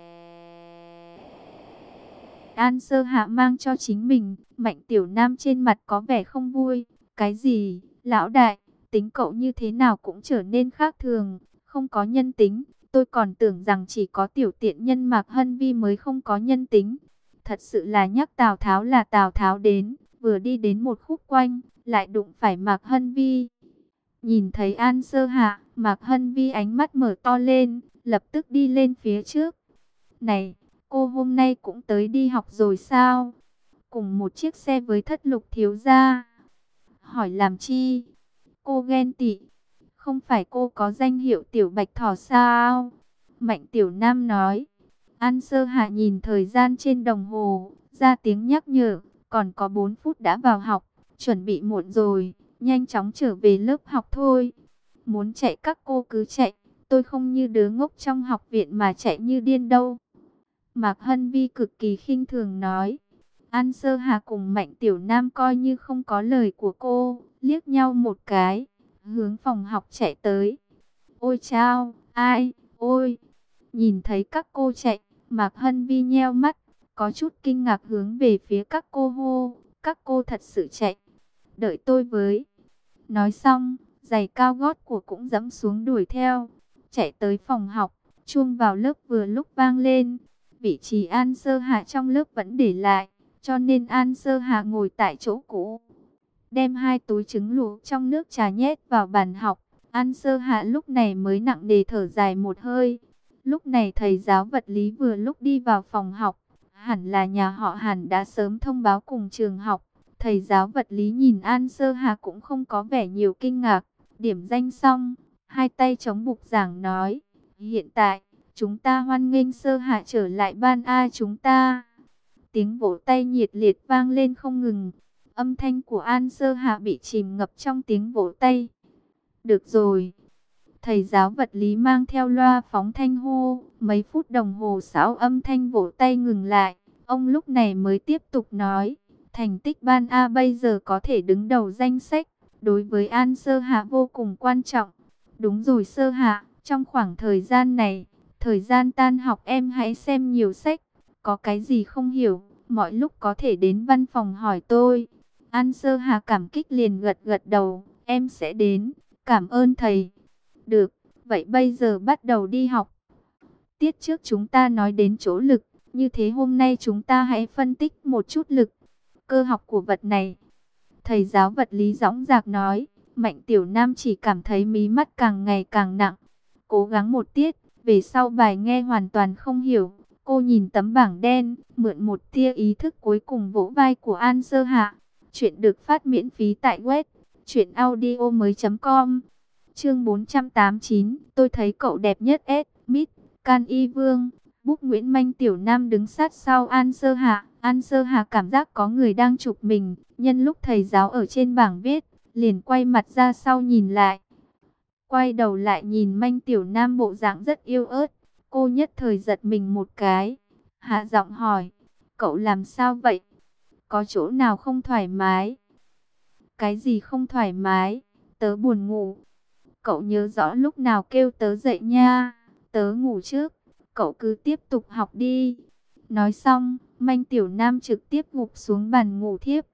An Sơ Hạ mang cho chính mình, Mạnh Tiểu Nam trên mặt có vẻ không vui. Cái gì? Lão đại, tính cậu như thế nào cũng trở nên khác thường, không có nhân tính. Tôi còn tưởng rằng chỉ có tiểu tiện nhân Mạc Hân Vi mới không có nhân tính. Thật sự là nhắc Tào Tháo là Tào Tháo đến, vừa đi đến một khúc quanh, lại đụng phải Mạc Hân Vi. Nhìn thấy An Sơ Hạ, Mạc Hân Vi ánh mắt mở to lên, lập tức đi lên phía trước. Này, cô hôm nay cũng tới đi học rồi sao? Cùng một chiếc xe với Thất Lục thiếu gia. Hỏi làm chi? Cô ghen tị. Không phải cô có danh hiệu Tiểu Bạch Thỏ sao? Mạnh Tiểu Nam nói. An Sơ Hạ nhìn thời gian trên đồng hồ, ra tiếng nhắc nhở, còn có 4 phút đã vào học, chuẩn bị muộn rồi, nhanh chóng trở về lớp học thôi. Muốn chạy các cô cứ chạy, tôi không như đứa ngốc trong học viện mà chạy như điên đâu. Mạc Hân Vi cực kỳ khinh thường nói. An Sơ Hà cùng Mạnh Tiểu Nam coi như không có lời của cô, liếc nhau một cái, hướng phòng học chạy tới. Ôi chao, ai, ôi, nhìn thấy các cô chạy, Mạc Hân Vi nheo mắt, có chút kinh ngạc hướng về phía các cô hô, các cô thật sự chạy, đợi tôi với. Nói xong, giày cao gót của cũng giẫm xuống đuổi theo, chạy tới phòng học, chuông vào lớp vừa lúc vang lên. Vị trí An Sơ Hạ trong lớp vẫn để lại, cho nên An Sơ Hạ ngồi tại chỗ cũ, đem 2 túi trứng luộc trong nước trà nhét vào bàn học. An Sơ Hạ lúc này mới nặng nề thở dài một hơi. Lúc này thầy giáo vật lý vừa lúc đi vào phòng học, hẳn là nhà họ Hàn đã sớm thông báo cùng trường học. Thầy giáo vật lý nhìn An Sơ Hạ cũng không có vẻ nhiều kinh ngạc, điểm danh xong, 2 tay chống bục giảng nói, hiện tại, chúng ta hoan nghênh Sơ Hạ trở lại ban A chúng ta. Tiếng vỗ tay nhiệt liệt vang lên không ngừng, âm thanh của An Sơ Hạ bị chìm ngập trong tiếng vỗ tay. Được rồi. Thầy giáo vật lý mang theo loa phóng thanh hô, mấy phút đồng hồ sau âm thanh vỗ tay ngừng lại, ông lúc này mới tiếp tục nói, thành tích ban A bây giờ có thể đứng đầu danh sách, đối với An Sơ Hạ vô cùng quan trọng. Đúng rồi Sơ Hạ, trong khoảng thời gian này, thời gian tan học em hãy xem nhiều sách, có cái gì không hiểu, mọi lúc có thể đến văn phòng hỏi tôi. An Sơ Hạ cảm kích liền gật gật đầu, em sẽ đến, cảm ơn thầy. Được, vậy bây giờ bắt đầu đi học. Tiết trước chúng ta nói đến chỗ lực, như thế hôm nay chúng ta hãy phân tích một chút lực, cơ học của vật này. Thầy giáo vật lý dõng dạc nói, Mạnh Tiểu Nam chỉ cảm thấy mí mắt càng ngày càng nặng. Cố gắng một tiết, về sau bài nghe hoàn toàn không hiểu. Cô nhìn tấm bảng đen, mượn một tia ý thức cuối cùng vỗ vai của An Sơ Hạ. Chuyện được phát miễn phí tại web truyệnaudiomoi.com. Chương 489, tôi thấy cậu đẹp nhất S, Mít, Can Y Vương. Búc Nguyễn Manh Tiểu Nam đứng sát sau An Sơ Hạ. An Sơ Hạ cảm giác có người đang chụp mình, nhân lúc thầy giáo ở trên bảng viết, liền quay mặt ra sau nhìn lại. Quay đầu lại nhìn Manh Tiểu Nam bộ dạng rất yêu ớt, cô nhất thời giật mình một cái, hạ giọng hỏi, cậu làm sao vậy? Có chỗ nào không thoải mái? Cái gì không thoải mái? Tớ buồn ngủ. Cậu nhớ rõ lúc nào kêu tớ dậy nha, tớ ngủ trước, cậu cứ tiếp tục học đi. Nói xong, Manh Tiểu Nam trực tiếp gục xuống bàn ngủ thiếp.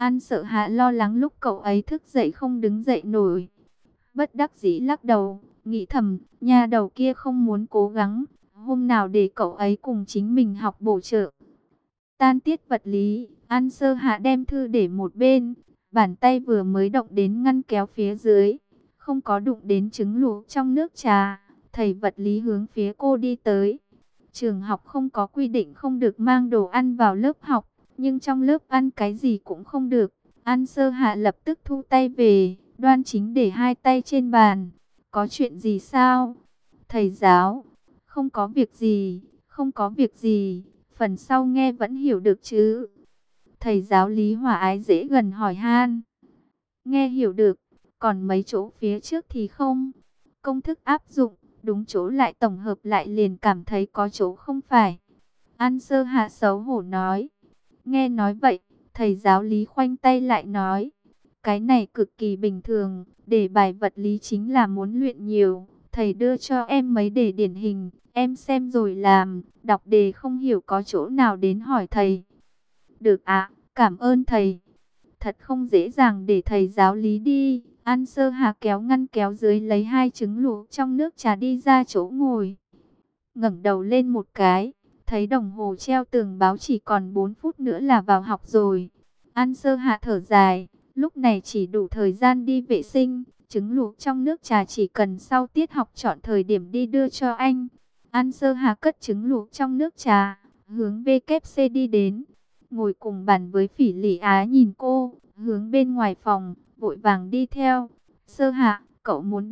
An Sợ Hạ lo lắng lúc cậu ấy thức dậy không đứng dậy nổi. Bất đắc dĩ lắc đầu, nghĩ thầm, nha đầu kia không muốn cố gắng, hôm nào để cậu ấy cùng chính mình học bổ trợ. Tan tiết vật lý, An Sơ Hạ đem thư để một bên, bàn tay vừa mới động đến ngăn kéo phía dưới, không có đụng đến trứng luộc trong nước trà. Thầy vật lý hướng phía cô đi tới. Trường học không có quy định không được mang đồ ăn vào lớp học, nhưng trong lớp ăn cái gì cũng không được. An Sơ Hạ lập tức thu tay về, đoan chính để hai tay trên bàn. Có chuyện gì sao? Thầy giáo, không có việc gì, không có việc gì, phần sau nghe vẫn hiểu được chứ? Thầy giáo Lý Hòa Ái dễ gần hỏi han. Nghe hiểu được, còn mấy chỗ phía trước thì không. Công thức áp dụng, đúng chỗ lại tổng hợp lại liền cảm thấy có chỗ không phải. An Sơ Hạ xấu hổ nói. Nghe nói vậy, thầy giáo Lý khoanh tay lại nói. Cái này cực kỳ bình thường, đề bài vật lý chính là muốn luyện nhiều. Thầy đưa cho em mấy đề điển hình, em xem rồi làm, đọc đề không hiểu có chỗ nào đến hỏi thầy. Được ạ, cảm ơn thầy. Thật không dễ dàng để thầy giáo Lý đi. An Sơ Hà kéo ngăn kéo dưới lấy hai trứng luộc trong nước trà đi ra chỗ ngồi. Ngẩng đầu lên một cái, thấy đồng hồ treo tường báo chỉ còn 4 phút nữa là vào học rồi. An Sơ Hà thở dài, lúc này chỉ đủ thời gian đi vệ sinh. Trứng luộc trong nước trà chỉ cần sau tiết học chọn thời điểm đi đưa cho anh. An Sơ Hà cất trứng luộc trong nước trà, hướng WC đi đến. Ngồi cùng bàn với Phỉ Lị Á nhìn cô, hướng bên ngoài phòng, vội vàng đi theo. Sơ Hạ, cậu muốn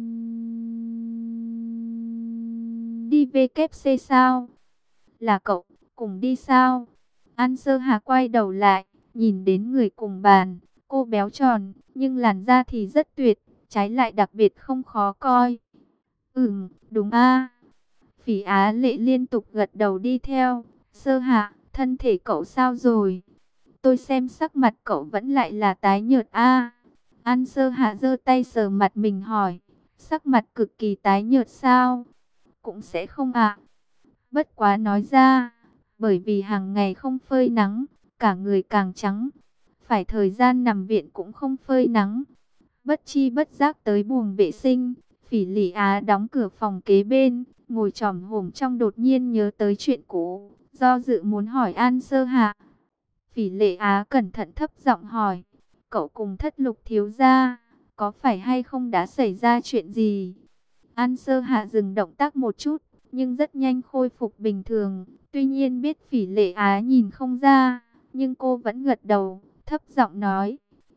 đi WC sao? Là cậu, cùng đi sao? An Sơ Hà quay đầu lại, nhìn đến người cùng bàn. Cô béo tròn, nhưng làn da thì rất tuyệt, trái lại đặc biệt không khó coi. Đúng a. Phỉ Á Lệ liên tục gật đầu đi theo. Sơ Hạ, thân thể cậu sao rồi? Tôi xem sắc mặt cậu vẫn lại là tái nhợt a. An Sơ Hạ giơ tay sờ mặt mình hỏi. Sắc mặt cực kỳ tái nhợt sao? Cũng sẽ không ạ. Bất quá nói ra, bởi vì hàng ngày không phơi nắng, cả người càng trắng. Phải thời gian nằm viện cũng không phơi nắng. Bất chi bất giác tới buồng vệ sinh, Phỉ Lị Á đóng cửa phòng kế bên, ngồi chòm hổm trong đột nhiên nhớ tới chuyện cũ, do dự muốn hỏi An Sơ Hạ. Phỉ Lệ Á cẩn thận thấp giọng hỏi, cậu cùng Thất Lục thiếu gia, có phải hay không đã xảy ra chuyện gì? An Sơ Hạ dừng động tác một chút, nhưng rất nhanh khôi phục bình thường. Tuy nhiên biết Phỉ Lệ Á nhìn không ra, nhưng cô vẫn gật đầu, thấp giọng nói,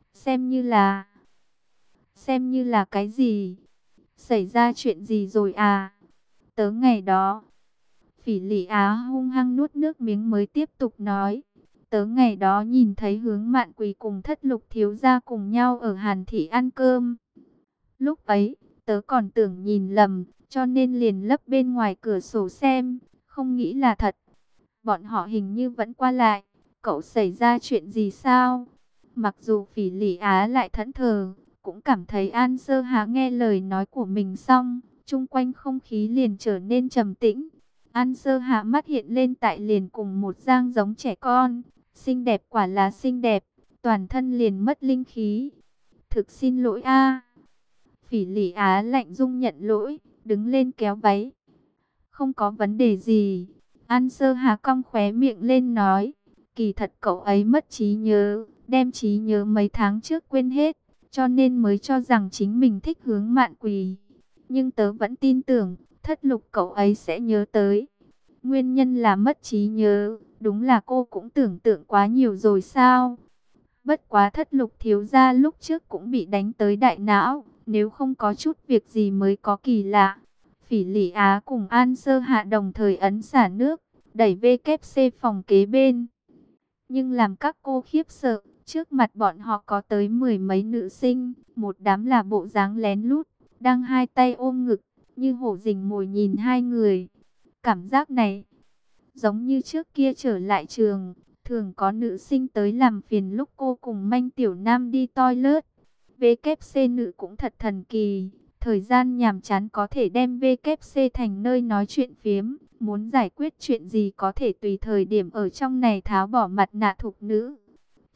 xem như là cái gì? Xảy ra chuyện gì rồi à? Tớ ngày đó, Phỉ Lị Á hung hăng nuốt nước miếng mới tiếp tục nói. Tớ ngày đó nhìn thấy Hướng Mạn Quỳ cùng Thất Lục thiếu gia cùng nhau ở Hàn Thị ăn cơm. Lúc ấy, tớ còn tưởng nhìn lầm, cho nên liền lấp bên ngoài cửa sổ xem, không nghĩ là thật. Bọn họ hình như vẫn qua lại, cậu xảy ra chuyện gì sao? Mặc dù Phỉ Lị Á lại thẫn thờ, cũng cảm thấy An Sơ Hà nghe lời nói của mình xong, chung quanh không khí liền trở nên trầm tĩnh. An Sơ Hạ mắt hiện lên tại liền cùng một dáng giống trẻ con, xinh đẹp quả là xinh đẹp, toàn thân liền mất linh khí. Thực xin lỗi a. Phỉ Lị Á lạnh dung nhận lỗi, đứng lên kéo váy. Không có vấn đề gì. An Sơ Hà cong khóe miệng lên nói, kỳ thật cậu ấy mất trí nhớ, đem trí nhớ mấy tháng trước quên hết, cho nên mới cho rằng chính mình thích Hướng Mạn Quỳ. Nhưng tớ vẫn tin tưởng, Thất Lục cậu ấy sẽ nhớ tới. Nguyên nhân là mất trí nhớ, đúng là cô cũng tưởng tượng quá nhiều rồi sao? Bất quá Thất Lục thiếu gia lúc trước cũng bị đánh tới đại não, nếu không có chút việc gì mới có kỳ lạ. Phỉ Lị Á cùng An Sơ Hạ đồng thời ấn xả nước, đẩy WC phòng kế bên. Nhưng làm các cô khiếp sợ, trước mặt bọn họ có tới 10 mấy nữ sinh, một đám là bộ dáng lén lút, đang hai tay ôm ngực, như hổ rình mồi nhìn hai người. Cảm giác này, giống như trước kia trở lại trường, thường có nữ sinh tới làm phiền lúc cô cùng Manh Tiểu Nam đi toilet. WC nữ cũng thật thần kỳ, thời gian nhàm chán có thể đem WC thành nơi nói chuyện phiếm, muốn giải quyết chuyện gì có thể tùy thời điểm ở trong này tháo bỏ mặt nạ thục nữ.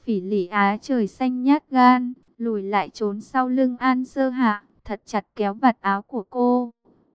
Phỉ Lị Á trời xanh nhát gan, lùi lại trốn sau lưng An Sơ Hạ, thật chặt kéo vạt áo của cô.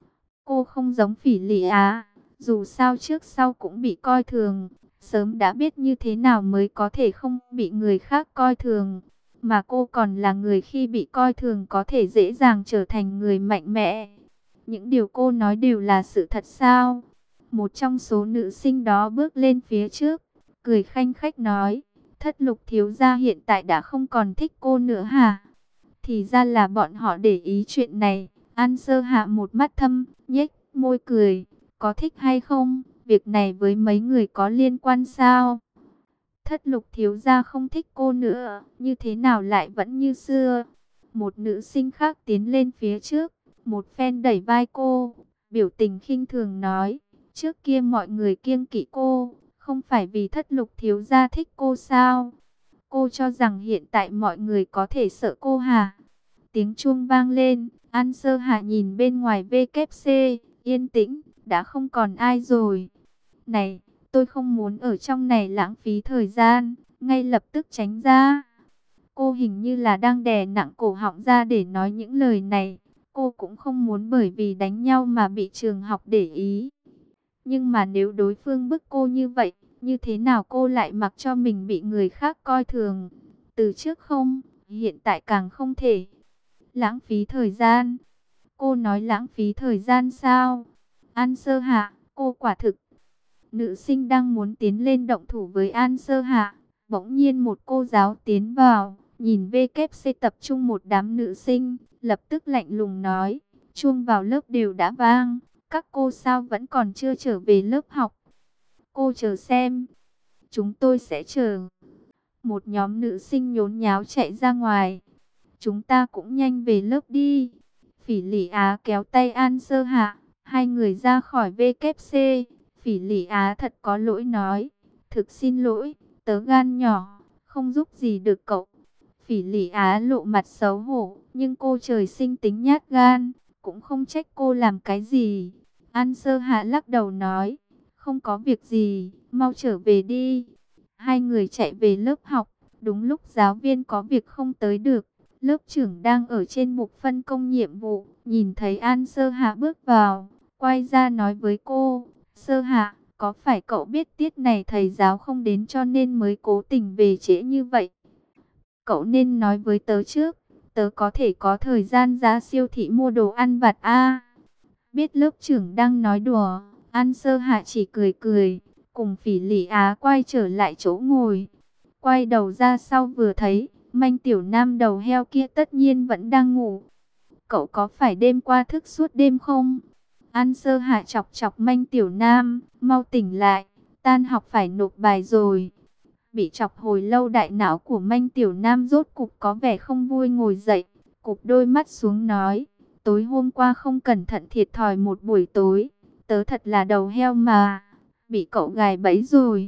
Cô không giống Phỉ Lị Á, dù sao trước sau cũng bị coi thường, sớm đã biết như thế nào mới có thể không bị người khác coi thường. Mà cô còn là người khi bị coi thường có thể dễ dàng trở thành người mạnh mẽ. Những điều cô nói đều là sự thật sao? Một trong số nữ sinh đó bước lên phía trước, cười khanh khách nói, Thất Lục thiếu gia hiện tại đã không còn thích cô nữa hả? Thì ra là bọn họ để ý chuyện này. An Sơ Hạ một mắt thâm, nhếch môi cười, có thích hay không? Việc này với mấy người có liên quan sao? Thất Lục thiếu gia không thích cô nữa, như thế nào lại vẫn như xưa? Một nữ sinh khác tiến lên phía trước, một phen đẩy vai cô, biểu tình khinh thường nói, trước kia mọi người kiêng kỵ cô, không phải vì Thất Lục thiếu gia thích cô sao? Cô cho rằng hiện tại mọi người có thể sợ cô hả? Tiếng chuông vang lên, An Sơ Hạ nhìn bên ngoài WC, yên tĩnh, đã không còn ai rồi. Này, tôi không muốn ở trong này lãng phí thời gian, ngay lập tức tránh ra. Cô hình như là đang đè nặng cổ họng ra để nói những lời này. Cô cũng không muốn bởi vì đánh nhau mà bị trường học để ý. Nhưng mà nếu đối phương bức cô như vậy, như thế nào cô lại mặc cho mình bị người khác coi thường? Từ trước không, hiện tại càng không thể. Lãng phí thời gian. Cô nói lãng phí thời gian sao? An Sơ Hạ, cô quả thực. Nữ sinh đang muốn tiến lên động thủ với An Sơ Hạ. Bỗng nhiên một cô giáo tiến vào, nhìn WC tập trung một đám nữ sinh, lập tức lạnh lùng nói, chuông vào lớp đều đã vang, các cô sao vẫn còn chưa trở về lớp học? Cô chờ xem, chúng tôi sẽ chờ. Một nhóm nữ sinh nhốn nháo chạy ra ngoài. Chúng ta cũng nhanh về lớp đi. Phỉ Lị Á kéo tay An Sơ Hạ, hai người ra khỏi WC. Phỉ Lị Á thật có lỗi nói, thực xin lỗi, tớ gan nhỏ, không giúp gì được cậu. Phỉ Lị Á lộ mặt xấu hổ, nhưng cô trời sinh tính nhát gan, cũng không trách cô làm cái gì. An Sơ Hạ lắc đầu nói, không có việc gì, mau trở về đi. Hai người chạy về lớp học, đúng lúc giáo viên có việc không tới được. Lớp trưởng đang ở trên mục phân công nhiệm vụ, nhìn thấy An Sơ Hạ bước vào, quay ra nói với cô, Sơ Hạ, có phải cậu biết tiết này thầy giáo không đến cho nên mới cố tình về trễ như vậy? Cậu nên nói với tớ trước, tớ có thể có thời gian ra siêu thị mua đồ ăn vặt a. Biết lớp trưởng đang nói đùa, An Sơ Hạ chỉ cười cười, cùng Phỉ Lị Á quay trở lại chỗ ngồi. Quay đầu ra sau vừa thấy, Manh Tiểu Nam đầu heo kia tất nhiên vẫn đang ngủ. Cậu có phải đêm qua thức suốt đêm không? An Sơ Hạ chọc chọc Manh Tiểu Nam, mau tỉnh lại, tan học phải nộp bài rồi. Bị chọc hồi lâu đại não của Manh Tiểu Nam rốt cục có vẻ không vui ngồi dậy, cụp đôi mắt xuống nói, tối hôm qua không cẩn thận thiệt thòi một buổi tối, tớ thật là đầu heo mà, bị cậu gài bẫy rồi.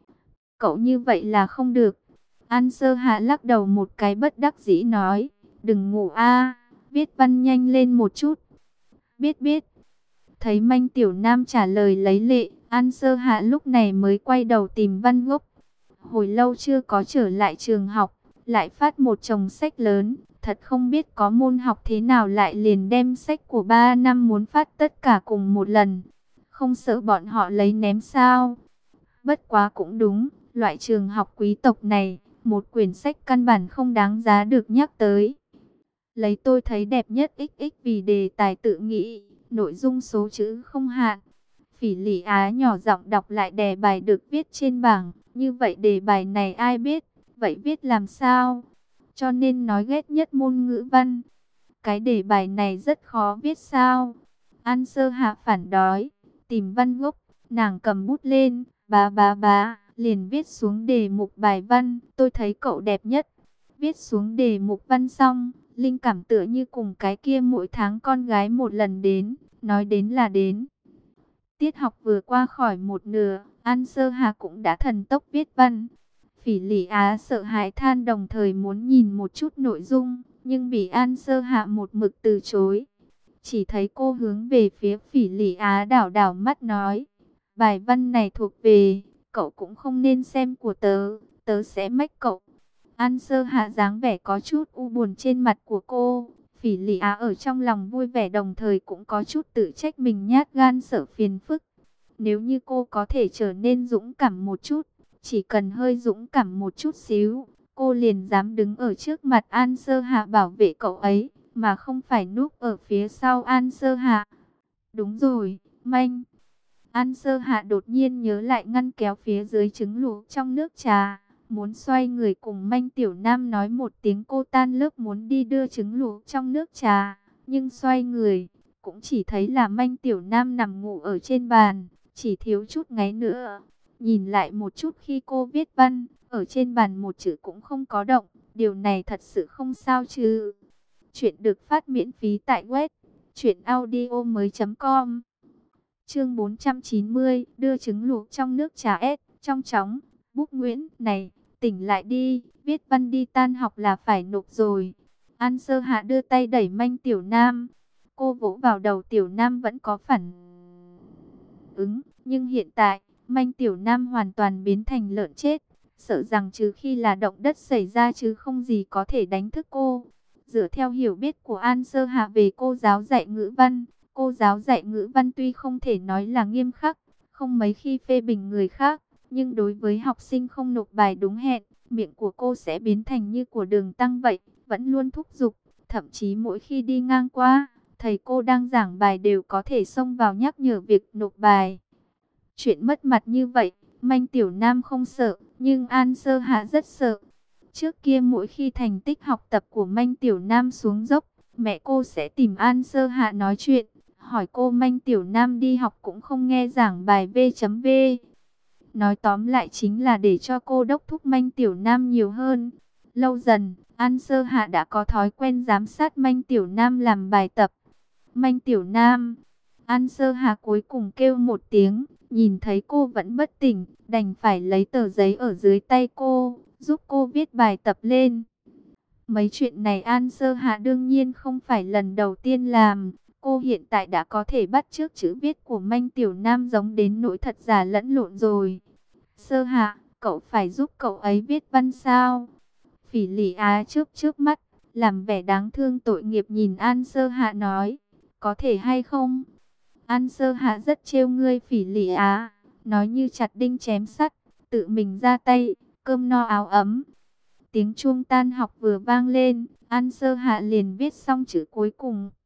Cậu như vậy là không được. An Sơ Hạ lắc đầu một cái bất đắc dĩ nói, đừng ngủ a, viết văn nhanh lên một chút. Biết biết. Thấy Manh Tiểu Nam trả lời lấy lệ, An Sơ Hạ lúc này mới quay đầu tìm Văn Gốc. Hồi lâu chưa có trở lại trường học, lại phát một chồng sách lớn, thật không biết có môn học thế nào lại liền đem sách của 3 năm muốn phát tất cả cùng một lần. Không sợ bọn họ lấy ném sao? Bất quá cũng đúng, loại trường học quý tộc này, một quyển sách căn bản không đáng giá được nhắc tới. Lấy tôi thấy đẹp nhất XX vì đề tài tự nghĩ, nội dung số chữ không hạn. Phỉ Lị Á nhỏ giọng đọc lại đề bài được viết trên bảng, như vậy đề bài này ai biết, vậy viết làm sao? Cho nên nói ghét nhất môn ngữ văn. Cái đề bài này rất khó viết sao? An Sơ Hạ phản đối, tìm Văn Gốc, nàng cầm bút lên, bá, liền viết xuống đề mục bài văn, tôi thấy cậu đẹp nhất. Viết xuống đề mục văn xong, linh cảm tựa như cùng cái kia mỗi tháng con gái một lần đến, nói đến là đến. Tiết học vừa qua khỏi một nửa, An Sơ Hạ cũng đã thần tốc viết văn. Phỉ Lị Á sợ hãi than đồng thời muốn nhìn một chút nội dung, nhưng bị An Sơ Hạ một mực từ chối. Chỉ thấy cô hướng về phía Phỉ Lị Á đảo đảo mắt nói, bài văn này thuộc về, cậu cũng không nên xem của tớ, tớ sẽ mách cậu. An Sơ Hạ dáng vẻ có chút u buồn trên mặt của cô. Phỉ Lị Á ở trong lòng vui vẻ đồng thời cũng có chút tự trách mình nhát gan sợ phiền phức. Nếu như cô có thể trở nên dũng cảm một chút, chỉ cần hơi dũng cảm một chút xíu, cô liền dám đứng ở trước mặt An Sơ Hạ bảo vệ cậu ấy, mà không phải núp ở phía sau An Sơ Hạ. Đúng rồi, Manh. An Sơ Hạ đột nhiên nhớ lại ngăn kéo phía dưới trứng luộc trong nước trà. Muốn xoay người cùng Manh Tiểu Nam nói một tiếng cô tan lớp muốn đi đưa trứng luộc trong nước trà. Nhưng xoay người, cũng chỉ thấy là Manh Tiểu Nam nằm ngủ ở trên bàn, chỉ thiếu chút ngáy nữa. Nhìn lại một chút khi cô viết văn, ở trên bàn một chữ cũng không có động. Điều này thật sự không sao chứ. Chuyện được phát miễn phí tại web truyệnaudiomoi.com. Chương 490, đưa trứng luộc trong nước trà ép, trong chóng. Búc Nguyễn, này, tỉnh lại đi, viết văn đi, tan học là phải nộp rồi. An Sơ Hạ đưa tay đẩy Manh Tiểu Nam. Cô vỗ vào đầu Tiểu Nam vẫn có phản ứng, nhưng hiện tại, Manh Tiểu Nam hoàn toàn biến thành lợn chết. Sợ rằng trừ khi là động đất xảy ra chứ không gì có thể đánh thức cô. Dựa theo hiểu biết của An Sơ Hạ về cô giáo dạy ngữ văn, cô giáo dạy ngữ văn tuy không thể nói là nghiêm khắc, không mấy khi phê bình người khác, nhưng đối với học sinh không nộp bài đúng hẹn, miệng của cô sẽ biến thành như của Đường Tăng vậy, vẫn luôn thúc giục, thậm chí mỗi khi đi ngang qua, thầy cô đang giảng bài đều có thể xông vào nhắc nhở việc nộp bài. Chuyện mất mặt như vậy, Manh Tiểu Nam không sợ, nhưng An Sơ Hạ rất sợ. Trước kia mỗi khi thành tích học tập của Manh Tiểu Nam xuống dốc, mẹ cô sẽ tìm An Sơ Hạ nói chuyện, hỏi cô Manh Tiểu Nam đi học cũng không nghe giảng bài V.V. Nói tóm lại chính là để cho cô đốc thúc Manh Tiểu Nam nhiều hơn. Lâu dần, An Sơ Hạ đã có thói quen giám sát Manh Tiểu Nam làm bài tập. Manh Tiểu Nam, An Sơ Hạ cuối cùng kêu một tiếng, nhìn thấy cô vẫn bất tỉnh, đành phải lấy tờ giấy ở dưới tay cô, giúp cô viết bài tập lên. Mấy chuyện này An Sơ Hạ đương nhiên không phải lần đầu tiên làm. Cô hiện tại đã có thể bắt chước chữ viết của Manh Tiểu Nam giống đến nỗi thật giả lẫn lộn rồi. Sơ Hạ, cậu phải giúp cậu ấy viết văn sao? Phỉ Lị Á chớp chớp mắt, làm vẻ đáng thương tội nghiệp nhìn An Sơ Hạ nói, có thể hay không? An Sơ Hạ rất trêu ngươi Phỉ Lị Á, nói như chặt đinh chém sắt, tự mình ra tay, cơm no áo ấm. Tiếng chuông tan học vừa vang lên, An Sơ Hạ liền viết xong chữ cuối cùng.